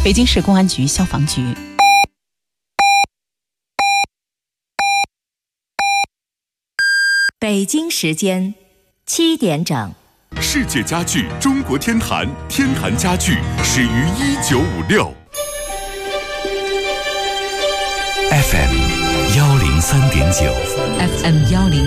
北京市公安局消防局。 北京时间7点整。 世界家具中国天坛，天坛家具始于1956。FM 103.9 FM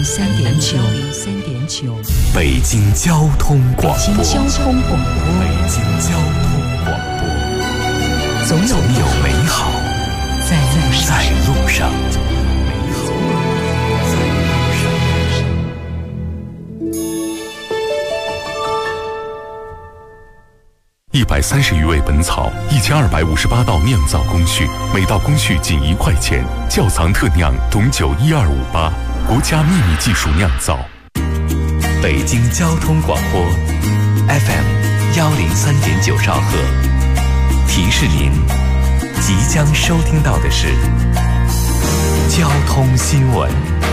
103.9 北京交通广播。 北京交通广播。 北京交通广播。 总有美好在路上。130余味本草，1258道酿造工序，每道工序仅1块钱。窖藏特酿董酒12588，国家秘密技术酿造。北京交通广播 FM 103.9兆赫，提示您即将收听到的是交通新闻。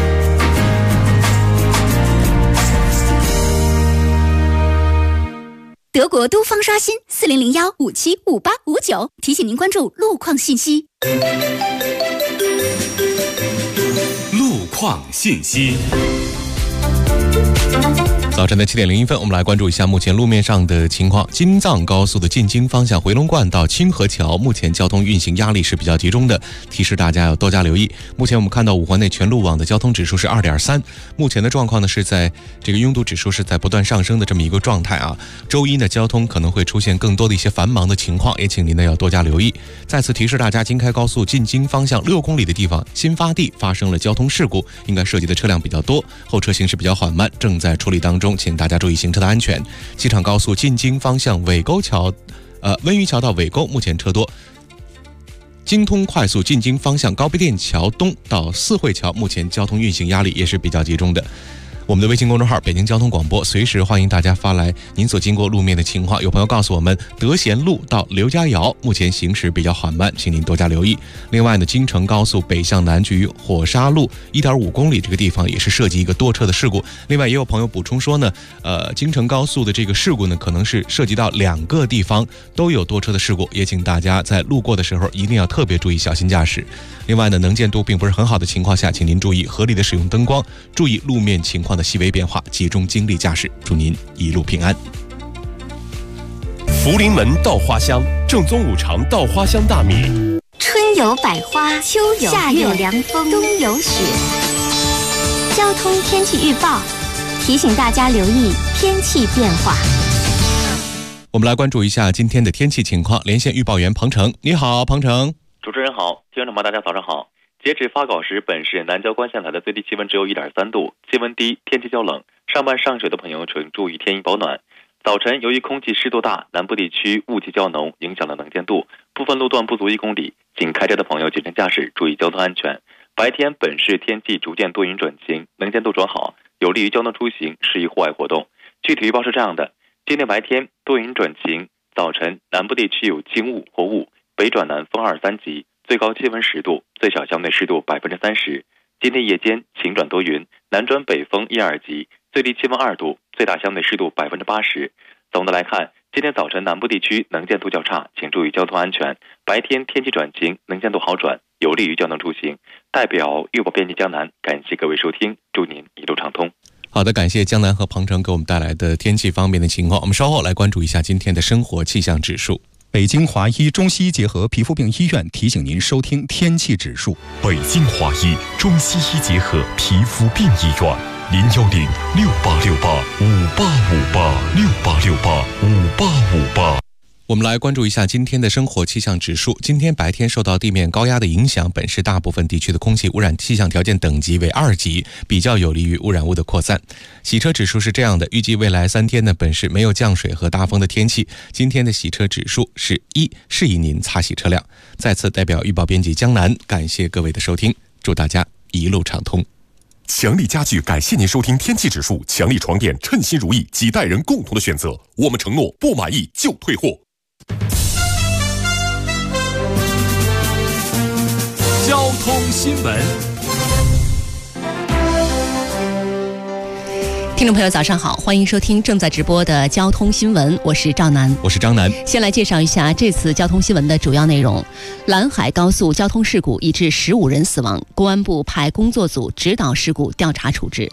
德国都方刷新4001575859，提醒您关注路况信息。 路况信息。 早晨的7点01分，我们来关注一下目前路面上的情况。京藏高速的进京方向回龙观到清河桥，目前交通运行压力是比较集中的，提示大家要多加留意。目前我们看到五环内全路网的交通指数是2.3，目前的状况呢是在这个拥堵指数是在不断上升的这么一个状态啊。周一呢，交通可能会出现更多的一些繁忙的情况，也请您呢要多加留意。再次提示大家，京开高速进京方向6公里的地方，新发地发生了交通事故，应该涉及的车辆比较多，后车行驶比较缓慢，正在处理当中，请大家注意行车的安全。机场高速进京方向温榆桥到尾沟目前车多。京通快速进京方向高碑店桥东到四惠桥目前交通运行压力也是比较集中的。我们的微信公众号北京交通广播，随时欢迎大家发来您所经过路面的情况。有朋友告诉我们，德贤路到刘家窑目前行驶比较缓慢，请您多加留意。另外呢，京承高速北向南距火沙路 1.5 公里这个地方也是涉及一个多车的事故。另外也有朋友补充说呢，京承高速的这个事故呢，可能是涉及到2个地方都有多车的事故，也请大家在路过的时候一定要特别注意，小心驾驶。另外呢，能见度并不是很好的情况下，请您注意合理的使用灯光，注意路面情况的细微变化，集中精力驾驶。祝您一路平安。 福临门稻花香，正宗五常稻花香大米。 春有百花，秋有夏有凉风，冬有雪。交通天气预报提醒大家留意天气变化。 我们来关注一下今天的天气情况，连线预报员彭程。你好，彭程。 主持人好，听众朋友大家早上好。截止发稿时，本市南郊观县台的最低气温只有 1.3 度，气温低，天气较冷。上班上学的朋友请注意添衣保暖。早晨由于空气湿度大，南部地区雾气较浓，影响了能见度，部分路段不足1公里，请开车的朋友谨慎驾驶，注意交通安全。白天本市天气逐渐多云转晴，能见度转好，有利于交通出行，适宜户外活动。具体预报是这样的：今天白天多云转晴，早晨南部地区有轻雾或雾，北转南风2、3级，最高气温10度，最小相对湿度30%。今天夜间晴转多云，南转北风1、2级，最低气温2度，最大相对湿度80%。总的来看，今天早晨南部地区能见度较差，请注意交通安全。白天天气转晴，能见度好转，有利于交通出行。代表预报编辑江南，感谢各位收听，祝您一路畅通。 好的，感谢江南和彭程给我们带来的天气方面的情况。我们稍后来关注一下今天的生活气象指数。 北京华医中西医结合皮肤病医院提醒您收听天气指数。 北京华医中西医结合皮肤病医院，010-6868-5858，6868-5858。 我们来关注一下今天的生活气象指数。今天白天受到地面高压的影响，本市大部分地区的空气污染气象条件等级为2级，比较有利于污染物的扩散。洗车指数是这样的，预计未来3天呢，本市没有降水和大风的天气。今天的洗车指数是1，适宜您擦洗车辆。再次代表预报编辑江南，感谢各位的收听，祝大家一路畅通。 强力家具感谢您收听天气指数，强力床垫称心如意，几代人共同的选择，我们承诺不满意就退货。 交通新闻。 听众朋友早上好，欢迎收听正在直播的交通新闻，我是赵楠， 我是张楠。 先来介绍一下这次交通新闻的主要内容。兰海高速交通事故已致15人死亡，公安部派工作组指导事故调查处置。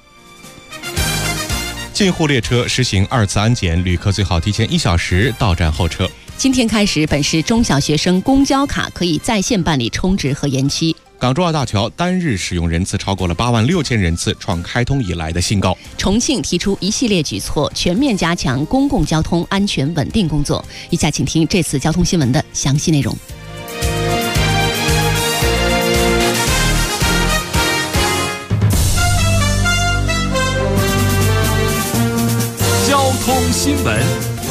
进沪列车实行2次安检，旅客最好提前1小时到站候车。 今天开始，本市中小学生公交卡可以在线办理充值和延期。 港珠澳大桥单日使用人次超过了86000人次，创开通以来的新高。 重庆提出一系列举措，全面加强公共交通安全稳定工作。以下请听这次交通新闻的详细内容。 交通新闻。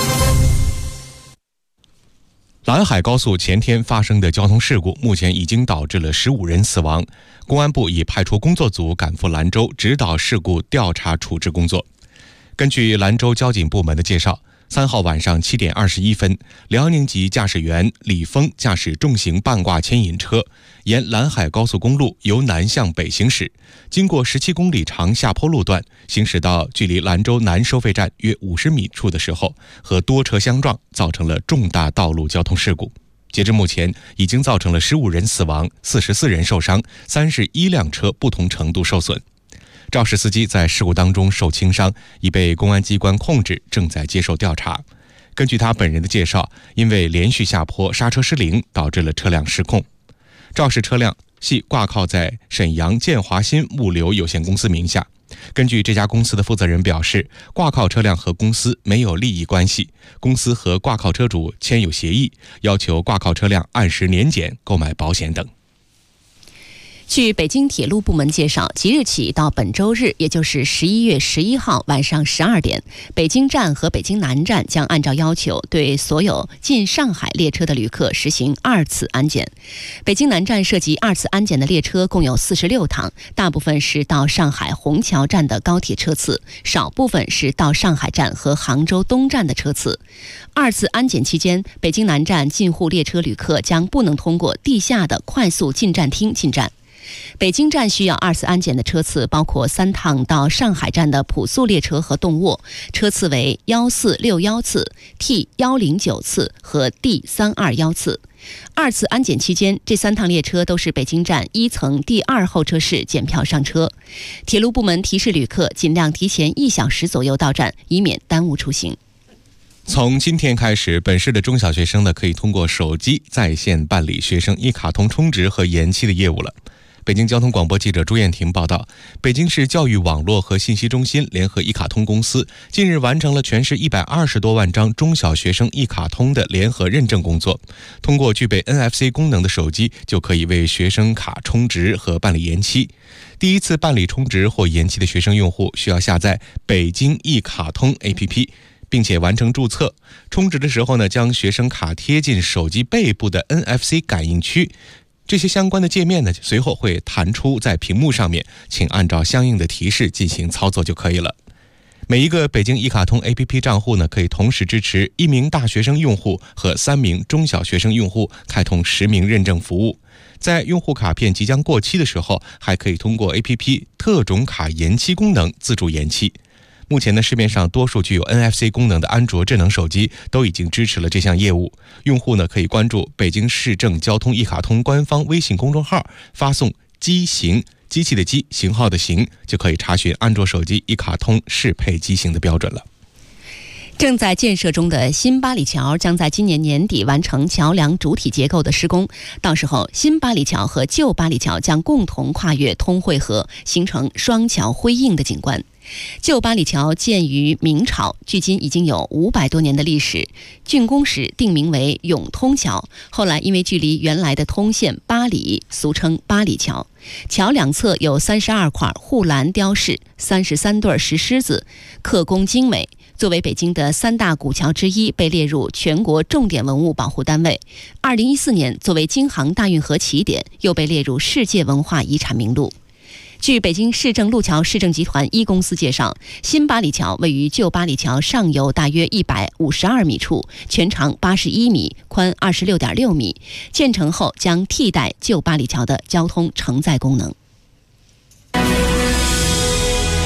兰海高速前天发生的交通事故，目前已经导致了15人死亡。公安部已派出工作组赶赴兰州，指导事故调查处置工作。根据兰州交警部门的介绍，3号晚上7点21分，辽宁籍驾驶员李峰驾驶重型半挂牵引车，沿兰海高速公路由南向北行驶，经过17公里长下坡路段，行驶到距离兰州南收费站约50米处的时候，和多车相撞，造成了重大道路交通事故。截至目前，已经造成了15人死亡，44人受伤，31辆车不同程度受损。肇事司机在事故当中受轻伤，已被公安机关控制，正在接受调查。根据他本人的介绍，因为连续下坡刹车失灵，导致了车辆失控。肇事车辆系挂靠在沈阳建华新物流有限公司名下。根据这家公司的负责人表示，挂靠车辆和公司没有利益关系，公司和挂靠车主签有协议，要求挂靠车辆按时年检、购买保险等。 据北京铁路部门介绍，即日起到本周日，也就是11月11号晚上12点，北京站和北京南站将按照要求对所有进上海列车的旅客实行2次安检。北京南站涉及2次安检的列车共有46趟，大部分是到上海虹桥站的高铁车次，少部分是到上海站和杭州东站的车次。2次安检期间，北京南站进沪列车旅客将不能通过地下的快速进站厅进站。北京站需要2次安检的车次包括3趟到上海站的普速列车和动卧，车次为1461次、T109次和 D321次。2次安检期间，这3趟列车都是北京站1层第2候车室检票上车。铁路部门提示旅客尽量提前1小时左右到站，以免耽误出行。 从今天开始，本市的中小学生呢可以通过手机在线办理学生一卡通充值和延期的业务了。北京交通广播记者朱艳婷报道，北京市教育网络和信息中心联合一卡通公司近日完成了全市120多万张中小学生一卡通的联合认证工作。通过具备 NFC 功能的手机，就可以为学生卡充值和办理延期。第一次办理充值或延期的学生用户需要下载北京一卡通 APP，并且完成注册。充值的时候呢，将学生卡贴进手机背部的 NFC 感应区。这些相关的界面呢，随后会弹出在屏幕上面，请按照相应的提示进行操作就可以了。每一个北京一卡通 APP 账户呢，可以同时支持1名大学生用户和3名中小学生用户开通实名认证服务。在用户卡片即将过期的时候，还可以通过 APP 特种卡延期功能自助延期。目前呢，市面上多数具有 NFC 功能的安卓智能手机都已经支持了这项业务。用户呢可以关注北京市政交通一卡通官方微信公众号，发送机型，机器的机，型号的型，就可以查询安卓手机一卡通适配机型的标准了。 正在建设中的新八里桥将在今年年底完成桥梁主体结构的施工，到时候新八里桥和旧八里桥将共同跨越通惠河，形成双桥辉映的景观。旧八里桥建于明朝，距今已经有500多年的历史。竣工时定名为永通桥，后来因为距离原来的通县八里，俗称八里桥。桥两侧有32块护栏雕饰，33对石狮子，刻工精美。作为北京的3大古桥之一，被列入全国重点文物保护单位。2014年，作为京杭大运河起点，又被列入世界文化遗产名录。据北京市政路桥市政集团一公司介绍，新八里桥位于旧八里桥上游大约152米处，全长81米，宽26.6米。建成后将替代旧八里桥的交通承载功能。 从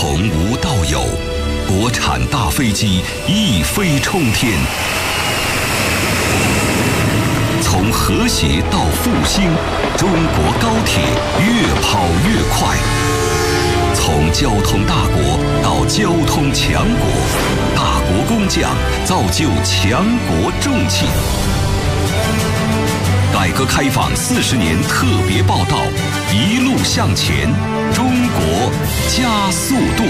从无到有，国产大飞机一飞冲天。从和谐到复兴，中国高铁越跑越快。从交通大国到交通强国，大国工匠造就强国重器。改革开放40年特别报道，一路向前，中国加速度。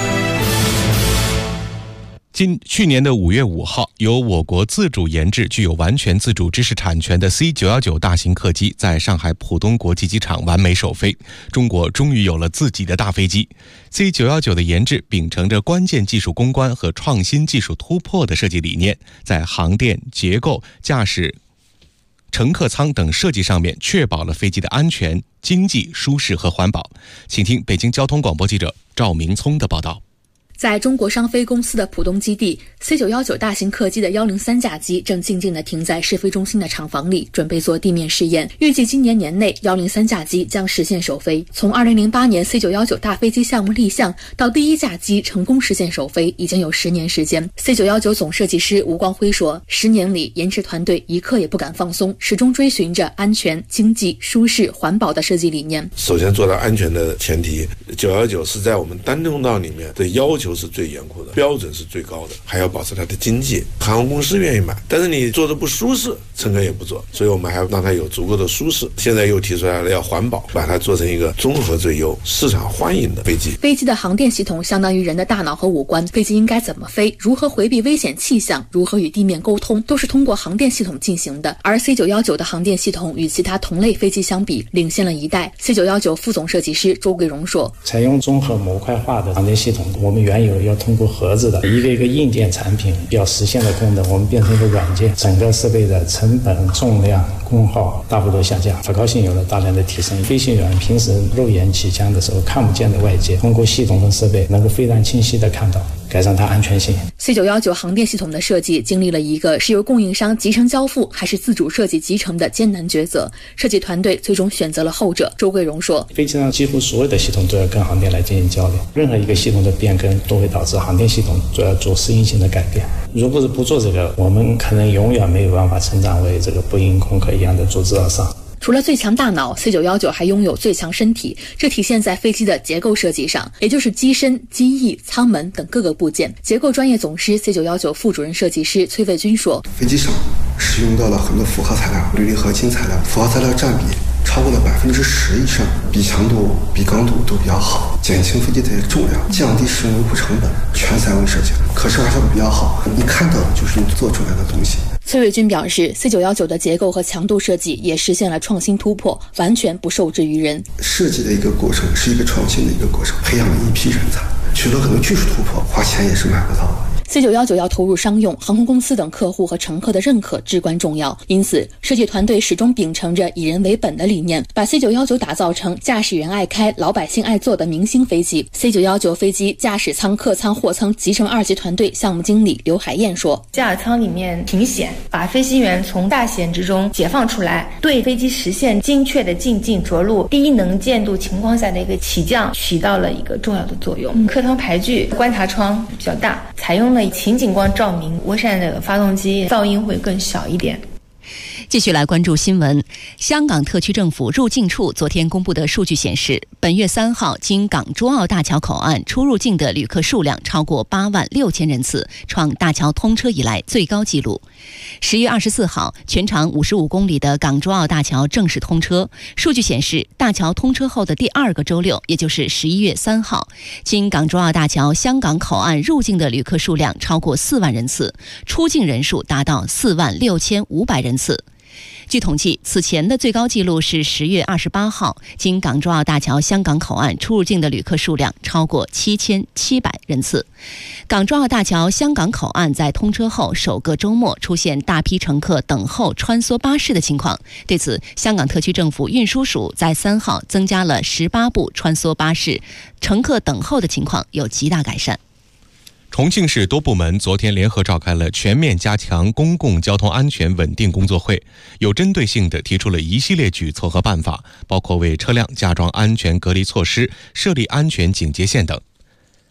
去年的5月5号，由我国自主研制、具有完全自主知识产权的 C919 大型客机在上海浦东国际机场完美首飞，中国终于有了自己的大飞机。C919 的研制秉承着关键技术攻关和创新技术突破的设计理念，在航电、结构、驾驶、乘客舱等设计上面确保了飞机的安全、经济、舒适和环保。请听北京交通广播记者赵明聪的报道。 在中国商飞公司的浦东基地， C919 大型客机的103架机正静静地停在试飞中心的厂房里，准备做地面试验。预计今年年内103架机将实现首飞。从2008年 C919 大飞机项目立项到第一架机成功实现首飞，已经有10年时间。C919 总设计师吴光辉说，10年里研制团队一刻也不敢放松，始终追寻着安全、经济、舒适、环保的设计理念。 首先做到安全的前提，919是在我们单通道里面的要求是最严酷的，标准是最高的，还要保持它的经济。航空公司愿意买，但是你做的不舒适，乘客也不做，所以我们还要让它有足够的舒适。现在又提出来了要环保，把它做成一个综合最优、市场欢迎的飞机。 飞机的航电系统相当于人的大脑和五官，飞机应该怎么飞，如何回避危险气象，如何与地面沟通，都是通过航电系统进行的。而 C919 的航电系统与其他同类飞机相比，领先了一代。C919 副总设计师周桂荣说， 采用综合模块化的航电系统，我们原有要通过盒子的一个硬件产品要实现的功能，我们变成一个软件，整个设备的成本、重量、功耗大幅度下降，可靠性有了大量的提升。飞行员平时肉眼起降的时候看不见的外界，通过系统和设备能够非常清晰地看到，改善它安全性。 C919 航电系统的设计经历了一个是由供应商集成交付还是自主设计集成的艰难抉择，设计团队最终选择了后者。周桂荣说， 飞机上几乎所有的系统都要跟航电来进行交流，任何一个系统的变更都会导致航电系统都要做适应性的改变。如果是不做这个，我们可能永远没有办法成长为这个波音、空客一样的做制造商。 除了最强大脑， C919 还拥有最强身体，这体现在飞机的结构设计上，也就是机身、机翼、舱门等各个部件。结构专业总师 C919 副主任设计师崔卫军说， 飞机上使用到了很多复合材料，铝合金材料，复合材料占比超过了10%以上，比强度、比刚度都比较好，减轻飞机的重量，降低使用维护成本，全3维设计，可视化效果比较好，你看到的就是你做出来的东西。 崔卫军表示， C919 的结构和强度设计也实现了创新突破，完全不受制于人。 设计的一个过程是一个创新的一个过程，培养了一批人才，取得很多技术突破，花钱也是买不到的。 C919 要投入商用，航空公司等客户和乘客的认可至关重要，因此设计团队始终秉承着以人为本的理念，把 C919 打造成驾驶员爱开、老百姓爱坐的明星飞机。C919 飞机驾驶舱、客舱、货舱集成2级团队项目经理刘海燕说， 驾驶舱里面挺险，把飞行员从大险之中解放出来，对飞机实现精确的进近着陆、低能见度情况下的一个起降起到了一个重要的作用。客舱排距、观察窗比较大，采用了情景光照明，涡扇的发动机噪音会更小一点。 继续来关注新闻。香港特区政府入境处昨天公布的数据显示，本月3号经港珠澳大桥口岸出入境的旅客数量超过8万6千人次，创大桥通车以来最高纪录。10月24号，全长55公里的港珠澳大桥正式通车。数据显示，大桥通车后的第2个周六，也就是11月3号，经港珠澳大桥香港口岸入境的旅客数量超过4万人次，出境人数达到4万6500人次。据统计，此前的最高纪录是10月28号，经港珠澳大桥香港口岸出入境的旅客数量超过7700人次。港珠澳大桥香港口岸在通车后首个周末出现大批乘客等候穿梭巴士的情况，对此，香港特区政府运输署在3号增加了18部穿梭巴士，乘客等候的情况有极大改善。 重庆市多部门昨天联合召开了全面加强公共交通安全稳定工作会，有针对性地提出了一系列举措和办法，包括为车辆加装安全隔离措施、设立安全警戒线等。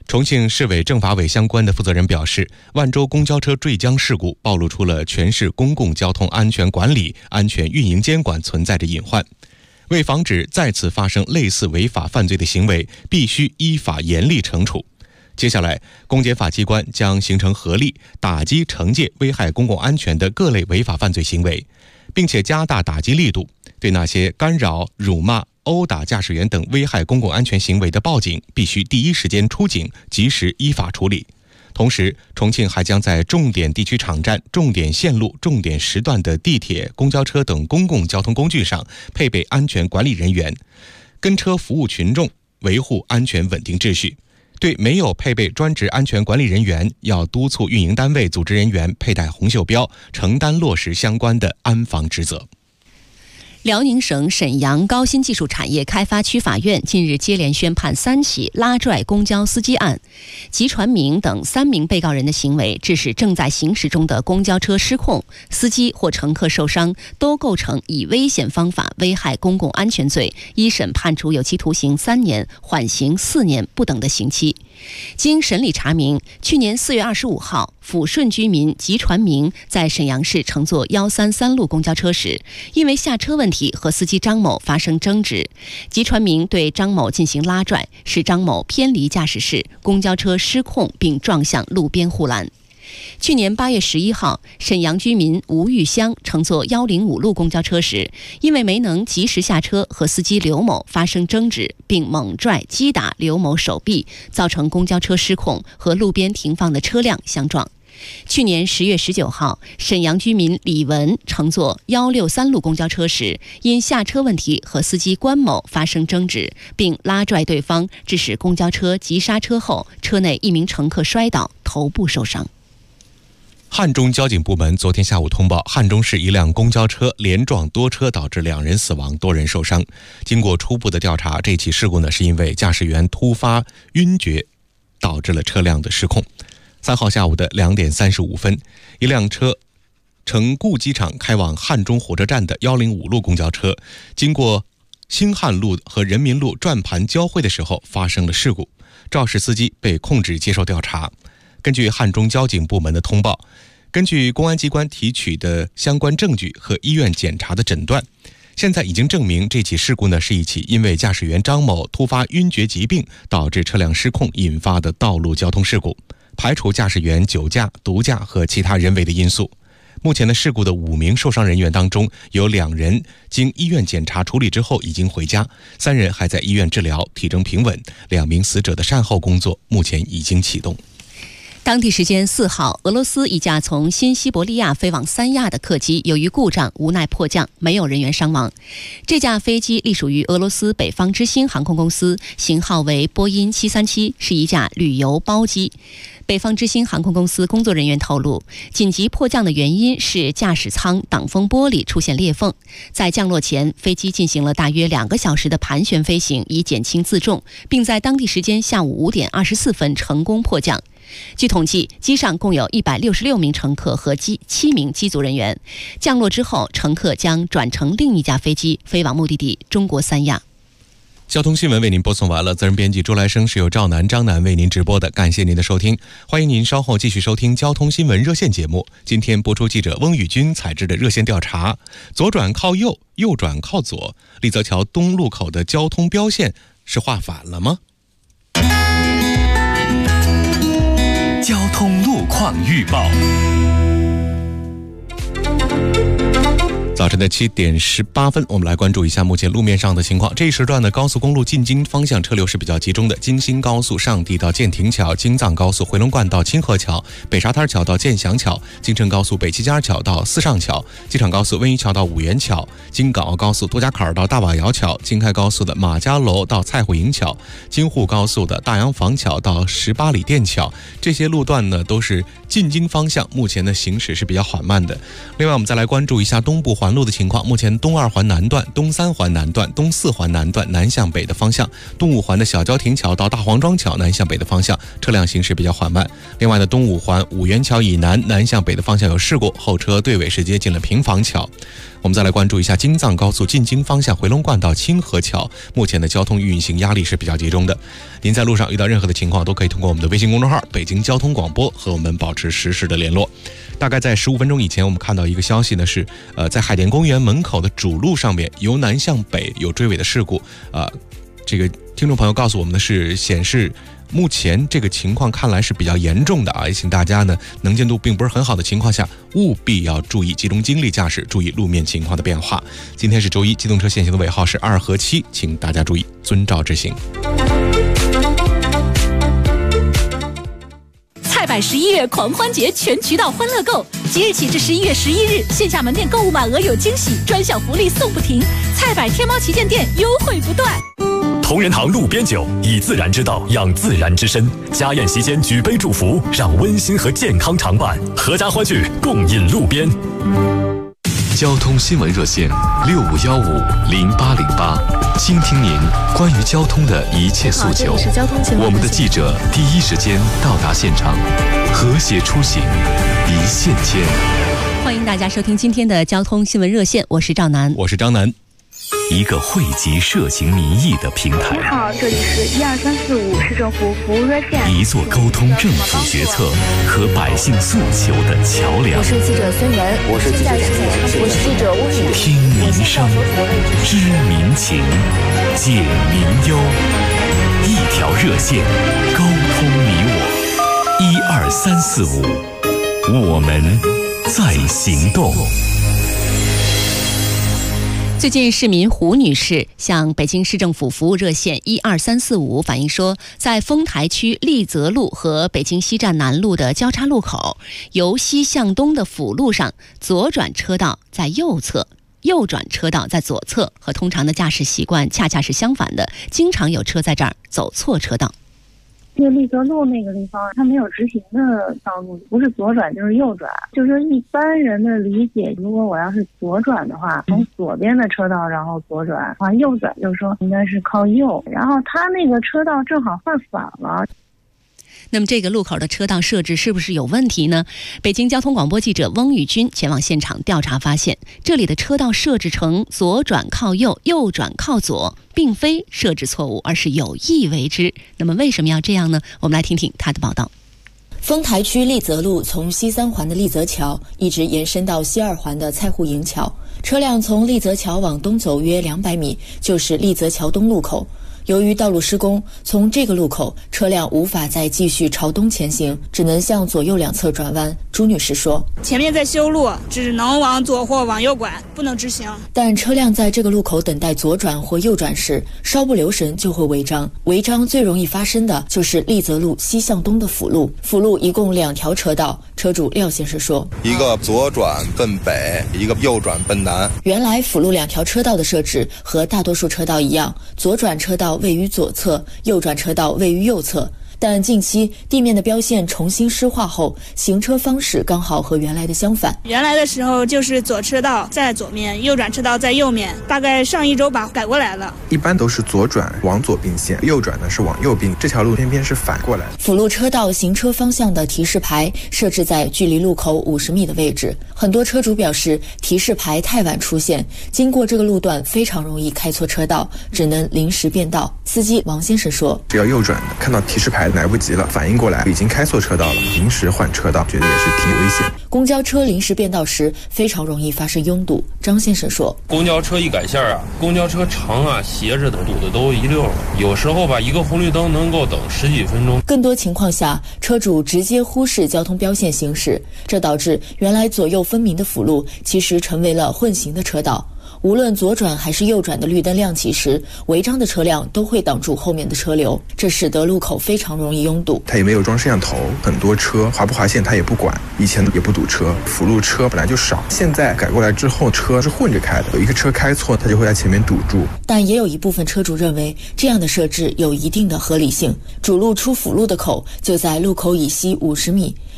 重庆市委政法委相关的负责人表示，万州公交车坠江事故暴露出了全市公共交通安全管理、安全运营监管存在着隐患。为防止再次发生类似违法犯罪的行为，必须依法严厉惩处。接下来，公检法机关将形成合力，打击惩戒危害公共安全的各类违法犯罪行为，并且加大打击力度，对那些干扰、辱骂、殴打驾驶员等危害公共安全行为的报警，必须第一时间出警，及时依法处理。同时，重庆还将在重点地区场站、重点线路、重点时段的地铁、公交车等公共交通工具上配备安全管理人员，跟车服务群众，维护安全稳定秩序。对没有配备专职安全管理人员，要督促运营单位组织人员佩戴红袖标，承担落实相关的安防职责。 辽宁省沈阳高新技术产业开发区法院近日接连宣判3起拉拽公交司机案，吉传明等3名被告人的行为致使正在行驶中的公交车失控，司机或乘客受伤，都构成以危险方法危害公共安全罪，一审判处有期徒刑3年、缓刑4年不等的刑期。经审理查明，去年4月25号，抚顺居民吉传明在沈阳市乘坐133路公交车时，因为下车问题和司机张某发生争执，吉传明对张某进行拉拽，使张某偏离驾驶室，公交车失控并撞向路边护栏。去年8月11号，沈阳居民吴玉香乘坐105路公交车时，因为没能及时下车，和司机刘某发生争执，并猛拽击打刘某手臂，造成公交车失控，和路边停放的车辆相撞。去年10月19号，沈阳居民李文乘坐163路公交车时，因下车问题和司机关某发生争执，并拉拽对方，致使公交车急刹车后，车内1名乘客摔倒，头部受伤。 汉中交警部门昨天下午通报，汉中市一辆公交车连撞多车，导致2人死亡，多人受伤。经过初步的调查，这起事故呢是因为驾驶员突发晕厥，导致了车辆的失控。3号下午的2点35分，一辆车乘故机场开往汉中火车站的105路公交车，经过兴汉路和人民路转盘交汇的时候发生了事故，肇事司机被控制接受调查。根据汉中交警部门的通报，根据公安机关提取的相关证据和医院检查的诊断，现在已经证明这起事故呢是一起因为驾驶员张某突发晕厥疾病导致车辆失控引发的道路交通事故，排除驾驶员酒驾、毒驾和其他人为的因素。目前的事故的5名受伤人员当中，有2人经医院检查处理之后已经回家，3人还在医院治疗，体征平稳。2名死者的善后工作目前已经启动。 当地时间4号，俄罗斯一架从新西伯利亚飞往三亚的客机由于故障无奈迫降，没有人员伤亡。这架飞机隶属于俄罗斯北方之星航空公司，型号为波音737，是一架旅游包机。北方之星航空公司工作人员透露，紧急迫降的原因是驾驶舱挡风玻璃出现裂缝。在降落前，飞机进行了大约2个小时的盘旋飞行，以减轻自重，并在当地时间下午5点24分成功迫降。据统计，机上共有166名乘客和7名机组人员。降落之后，乘客将转乘另一架飞机飞往目的地中国三亚。 交通新闻为您播送完了，责任编辑周来生是由赵楠、张楠为您直播的，感谢您的收听，欢迎您稍后继续收听交通新闻热线节目。今天播出记者翁宇军采制的热线调查：左转靠右，右转靠左，立泽桥东路口的交通标线是画反了吗？ 交通路况预报。 早晨的7点18分，我们来关注一下目前路面上的情况。这一时段的高速公路进京方向车流是比较集中的，京新高速上地到建亭桥，京藏高速回龙观到清河桥，北沙滩桥到建祥桥，京承高速北七家桥到四上桥，机场高速温榆桥到五原桥，京港澳高速多家坎到大瓦窑桥，京开高速的马家楼到蔡户营桥，京沪高速的大洋坊桥到18里店桥，这些路段呢都是进京方向目前的行驶是比较缓慢的。另外我们再来关注一下东部环路的情况，目前东2环南段、东3环南段、东4环南段南向北的方向，东5环的小郊亭桥到大黄庄桥南向北的方向车辆行驶比较缓慢。另外呢，东5环五元桥以南南向北的方向有事故，后车队尾是接近了平房桥。我们再来关注一下京藏高速进京方向回龙观到清河桥，目前的交通运行压力是比较集中的。您在路上遇到任何的情况，都可以通过我们的微信公众号北京交通广播和我们保持实时的联络。大概在15分钟以前，我们看到一个消息呢，是在海淀公园门口的主路上面由南向北有追尾的事故。这个听众朋友告诉我们的是显示目前这个情况看来是比较严重的啊，也请大家呢能见度并不是很好的情况下，务必要注意集中精力驾驶，注意路面情况的变化。今天是周一，机动车限行的尾号是2和7，请大家注意遵照执行。 菜百11月狂欢节全渠道欢乐购，即日起至11月11日，线下门店购物满额有惊喜，专享福利送不停。菜百天猫旗舰店优惠不断。 同仁堂路边酒，以自然之道养自然之身。家宴席间举杯祝福，让温馨和健康常伴，阖家欢聚，共饮路边。 交通新闻热线65150808，倾听您关于交通的一切诉求。我们的记者第一时间到达现场，和谐出行，一线牵。 欢迎大家收听今天的交通新闻热线，我是赵楠， 我是张楠。 一个汇集社情民意的平台。 您好，这里是12345市政府服务热线。 一座沟通政府决策和百姓诉求的桥梁。 我是记者孙源， 我是记者吴雨。 听民声，知民情，解民忧。一条热线，沟通你我。12345，我们在行动。 最近，市民胡女士向北京市政府服务热线12345反映说，在丰台区丽泽路和北京西站南路的交叉路口，由西向东的辅路上，左转车道在右侧，右转车道在左侧，和通常的驾驶习惯恰恰是相反的，经常有车在这儿走错车道。 就丽泽路那个地方，它没有直行的道路，不是左转就是右转。就是一般人的理解，如果我要是左转的话，从左边的车道然后左转，右转就是说应该是靠右，然后它那个车道正好换反了。 那么这个路口的车道设置是不是有问题呢？北京交通广播记者翁宇军前往现场调查发现，这里的车道设置成左转靠右，右转靠左，并非设置错误，而是有意为之。那么为什么要这样呢？我们来听听他的报道。 丰台区丽泽路从西3环的丽泽桥一直延伸到西2环的蔡户营桥，车辆从丽泽桥往东走约200米就是丽泽桥东路口。由于道路施工，从这个路口车辆无法再继续朝东前行，只能向左右两侧转弯。朱女士说， 前面在修路，只能往左或往右拐，不能直行。 但车辆在这个路口等待左转或右转时，稍不留神就会违章。违章最容易发生的就是丽泽路西向东的辅路。辅路一共2条车道，车主廖先生说， 一个左转奔北，一个右转奔南。 原来辅路2条车道的设置和大多数车道一样，左转车道位于左侧，右转车道位于右侧。但近期地面的标线重新施化后，行车方式刚好和原来的相反。 原来的时候就是左车道在左面，右转车道在右面，大概上1周吧改过来了。 一般都是左转往左并线，右转呢是往右并，这条路偏偏是反过来。 辅路车道行车方向的提示牌设置在距离路口50米的位置，很多车主表示提示牌太晚出现，经过这个路段非常容易开错车道，只能临时变道。司机王先生说， 只要右转的看到提示牌来不及了，反应过来已经开错车道了，临时换车道，觉得也是挺危险。 公交车临时变道时非常容易发生拥堵。张先生说， 公交车一改线啊，公交车长啊斜着的堵的都一溜了，有时候吧一个红绿灯能够等10几分钟。 更多情况下，车主直接忽视交通标线行驶，这导致原来左右分明的辅路其实成为了混行的车道。无论左转还是右转的绿灯亮起时，违章的车辆都会挡住后面的车流，这使得路口非常容易拥堵。 它也没有装摄像头，很多车划不划线它也不管，以前也不堵车，辅路车本来就少，现在改过来之后车是混着开的，有一个车开错它就会在前面堵住。 但也有一部分车主认为这样的设置有一定的合理性，主路出辅路的口就在路口以西50米，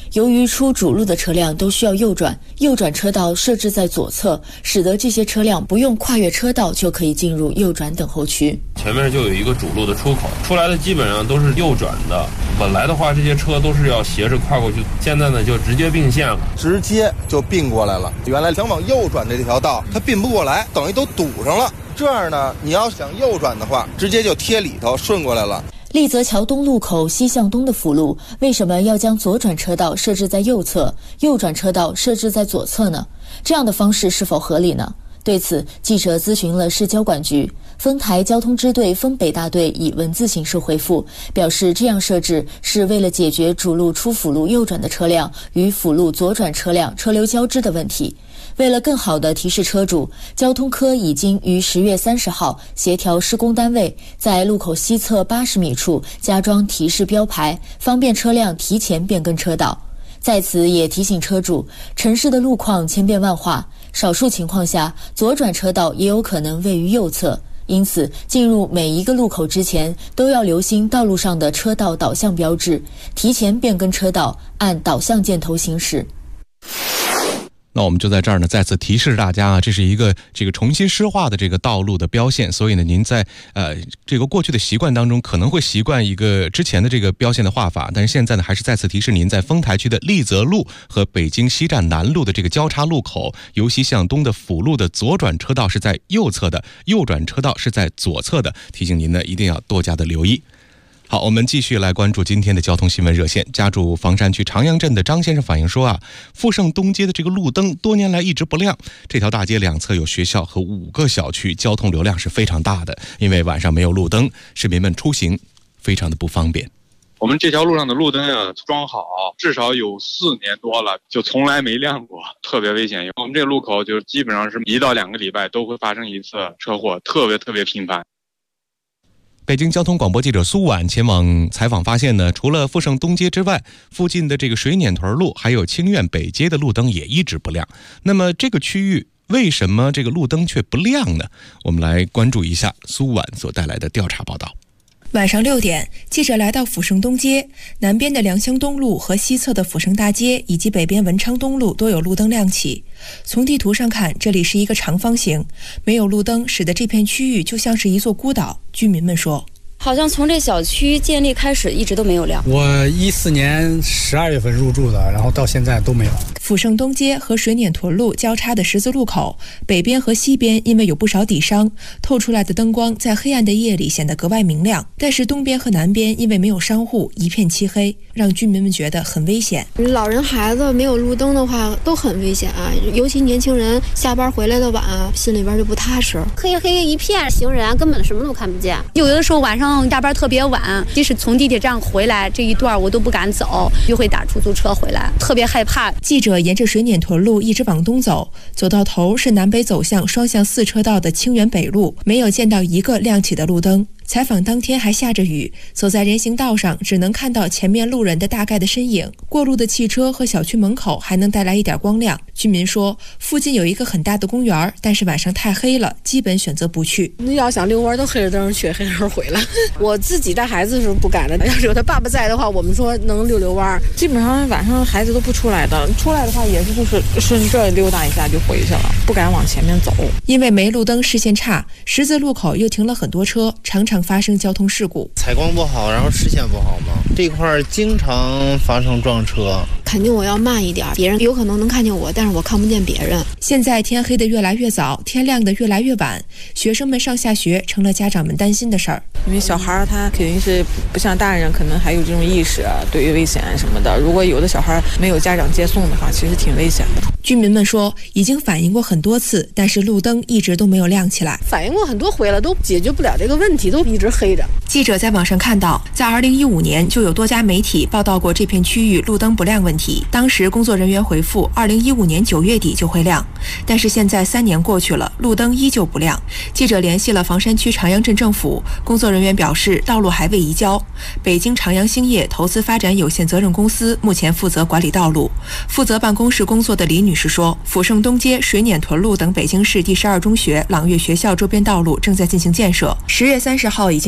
由于出主路的车辆都需要右转，右转车道设置在左侧，使得这些车辆不用跨越车道就可以进入右转等候区。 前面就有一个主路的出口，出来的基本上都是右转的。本来的话，这些车都是要斜着跨过去，现在呢就直接并线了， 直接就并过来了。原来想往右转这条道，它并不过来，等于都堵上了。这样呢，你要想右转的话，直接就贴里头顺过来了。 立泽桥东路口西向东的辅路，为什么要将左转车道设置在右侧，右转车道设置在左侧呢？这样的方式是否合理呢？对此，记者咨询了市交管局，丰台交通支队丰北大队以文字形式回复，表示这样设置是为了解决主路出辅路右转的车辆与辅路左转车辆车流交织的问题。为了更好地提示车主，交通科已经于10月30号协调施工单位，在路口西侧80米处加装提示标牌，方便车辆提前变更车道。在此也提醒车主，城市的路况千变万化，少数情况下左转车道也有可能位于右侧，因此进入每一个路口之前都要留心道路上的车道导向标志，提前变更车道，按导向箭头行驶。 那我们就在这儿呢，再次提示大家啊，这是一个重新施划的这个道路的标线，所以呢，您在这个过去的习惯当中可能会习惯一个之前的这个标线的画法，但是现在呢，还是再次提示您，在丰台区的立泽路和北京西站南路的这个交叉路口，由西向东的辅路的左转车道是在右侧的，右转车道是在左侧的，提醒您呢一定要多加的留意。好，我们继续来关注今天的交通新闻热线。家住房山区长阳镇的张先生反映说啊，富盛东街的这个路灯多年来一直不亮，这条大街两侧有学校和5个小区，交通流量是非常大的，因为晚上没有路灯，市民们出行非常的不方便。 我们这条路上的路灯啊，装好至少有4年多了，就从来没亮过，特别危险。我们这个路口就基本上是1到2个礼拜都会发生一次车祸，特别频繁。 北京交通广播记者苏婉前往采访发现呢，除了富盛东街之外，附近的这个水碾屯路还有清苑北街的路灯也一直不亮。那么这个区域为什么这个路灯却不亮呢？我们来关注一下苏婉所带来的调查报道。 晚上6点，记者来到阜盛东街，南边的良乡东路和西侧的阜盛大街以及北边文昌东路都有路灯亮起。从地图上看，这里是一个长方形，没有路灯使得这片区域就像是一座孤岛。居民们说， 好像从这小区建立开始一直都没有亮。 我14年12月份入住的，然后到现在都没有。 阜盛东街和水碾屯路交叉的十字路口，北边和西边因为有不少底商，透出来的灯光在黑暗的夜里显得格外明亮。但是东边和南边因为没有商户，一片漆黑，让居民们觉得很危险。 老人孩子没有路灯的话都很危险啊，尤其年轻人下班回来的晚，心里边就不踏实。 黑黑一片，行人根本什么都看不见。有的时候晚上下班特别晚，即使从地铁站回来这一段我都不敢走，就会打出租车回来，特别害怕。 记者沿着水碾屯路一直往东走，走到头是南北走向双向4车道的清源北路，没有见到一个亮起的路灯。采访当天还下着雨，走在人行道上只能看到前面路人的大概的身影，过路的汽车和小区门口还能带来一点光亮。居民说，附近有一个很大的公园，但是晚上太黑了，基本选择不去。 你要想遛弯都黑着灯去，黑着回来。我自己带孩子是不敢的，要是有他爸爸在的话，我们说能遛弯。基本上晚上孩子都不出来的，出来的话也是就是顺这溜达一下就回去了，不敢往前面走。 因为没路灯，视线差，十字路口又停了很多车，常常发生交通事故。 采光不好，然后视线不好嘛，这块经常发生撞车。 肯定我要慢一点，别人有可能能看见我，但是我看不见别人。 现在天黑的越来越早，天亮的越来越晚，学生们上下学成了家长们担心的事儿。 因为小孩他肯定是不像大人，可能还有这种意识对于危险什么的。如果有的小孩没有家长接送的话，其实挺危险的。 居民们说，已经反映过很多次，但是路灯一直都没有亮起来。 反映过很多回了，都解决不了这个问题，都一直黑着。 记者在网上看到，在2015年就有多家媒体报道过这片区域路灯不亮问题。当时工作人员回复，2015年9月底就会亮，但是现在3年过去了，路灯依旧不亮。记者联系了房山区长阳镇政府，工作人员表示，道路还未移交。北京长阳兴业投资发展有限责任公司目前负责管理道路。负责办公室工作的李女士说，阜盛东街、水碾屯路等北京市第12中学、朗悦学校周边道路正在进行建设，10月30号已经开始铺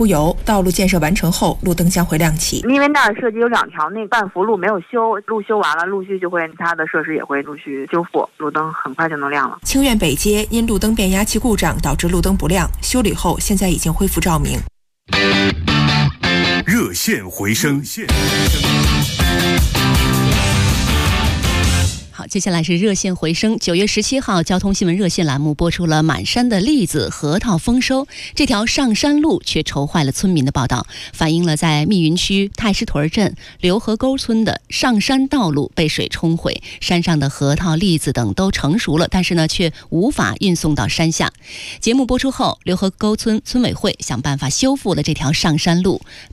铺油，道路建设完成后，路灯将会亮起。 因为那儿设计有2条那半幅路没有修，路修完了，陆续就会它的设施也会陆续修复，路灯很快就能亮了。 清苑北街因路灯变压器故障导致路灯不亮，修理后现在已经恢复照明。 热线回声。 好，接下来是热线回声。9月17号，交通新闻热线栏目播出了满山的栗子核桃丰收，这条上山路却愁坏了村民的报道，反映了在密云区太师屯镇刘河沟村的上山道路被水冲毁，山上的核桃、栗子等都成熟了，但是呢，却无法运送到山下。节目播出后，刘河沟村村委会想办法修复了这条上山路，